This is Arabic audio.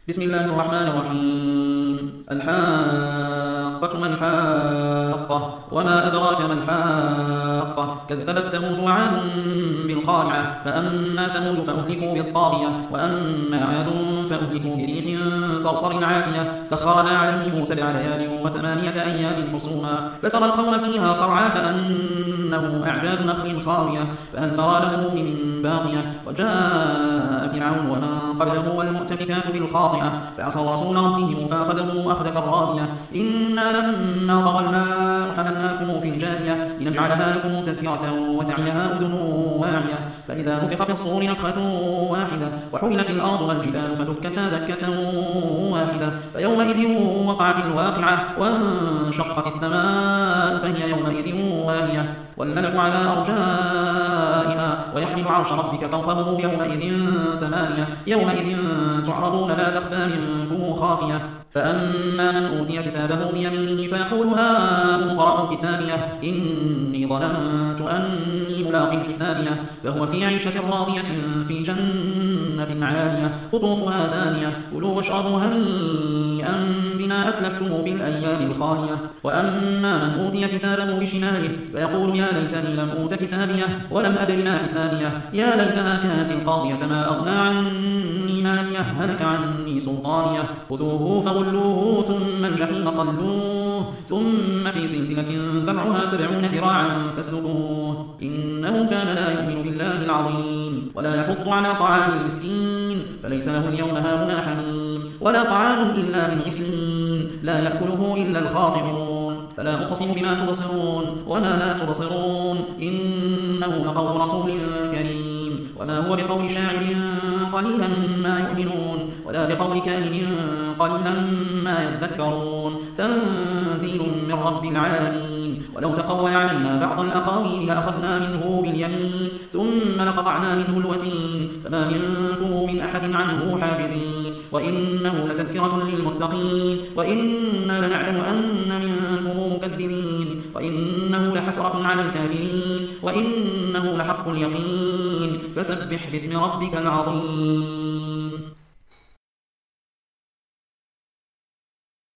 بسم الله الرحمن الرحيم. الحاقة ما الحاقة وما أدراك ما الحاقة كذبت ثمود وعاد بالقارعة فأما ثمود فأهلكوا بالطاغية وأما عاد فأهلكوا بريح صرصر عاتية سخرنا عليهم 7 ليال و8 أيام حسوما فترى القوم فيها صرعى كأنهم أعجاز نخل خاوية فهل ترى لهم من باقية وجاء فرعون ومن قبله والمؤتفكات بالخاطئة فعصوا رسول ربهم فأخذهم أخذة رابية إنا لما طغى الماء حملناكم في الجارية لنجعلها لكم تذكرة وتعيها أذن واعية فإذا نفخ في الصور نفخة واحدة وحملت الأرض والجبال فدكتا دكة واحدة فيومئذ وقعت الواقعة وانشقت السماء فهي يومئذ واهية والملك على أرجائها ويحمل عرش ربك فوقهم يومئذ 8 يومئذ تعرضون لا تخفى منكم خافية فأما من أوتي كتابه بيمينه فيقول هاؤم اقرءوا كتابيه إني ظننت أني ملاق حسابيه فهو في عيشة راضية في جنة عالية قطوفها دانية كلوا واشربوا هنيئا بما أسلفتم في الأيام الخالية وأما من أوتي كتابه بشماله فيقول يا ليتني لم أوت كتابيه ولم أدر ما حسابيه يا ليتها كانت القاضية ما أغنى عني ماليه هلك عني سلطانيه خذوه فغلوه ثم الجحيم صلوه ثم في سلسلة ذرعها 70 ذراعا فاسلكوه إنه كان لا يؤمن بالله العظيم ولا يحض على طعام المسكين فليس له اليوم هاهنا حميم ولا طعام إلا من غسلين لا يأكله إلا الخاطئون فلا أقسم بما تبصرون وما لا تبصرون إنه لقول رسول كريم وما هو بقول شاعر قليلا ما يؤمنون ولا بقول كاهن قليلا ما يذكرون تنزيل من رب العالمين ولو تقول علينا بعض الأقاويل لأخذنا منه باليمين ثم لقطعنا منه الوتين فما منكم من أحد عنه حاجزين وإنه لتذكرة للمتقين وإنا لنعلم أن منكم مكذبين وإنه لحسرة على الكافرين وإنه لحق اليقين فسبح باسم ربك العظيم.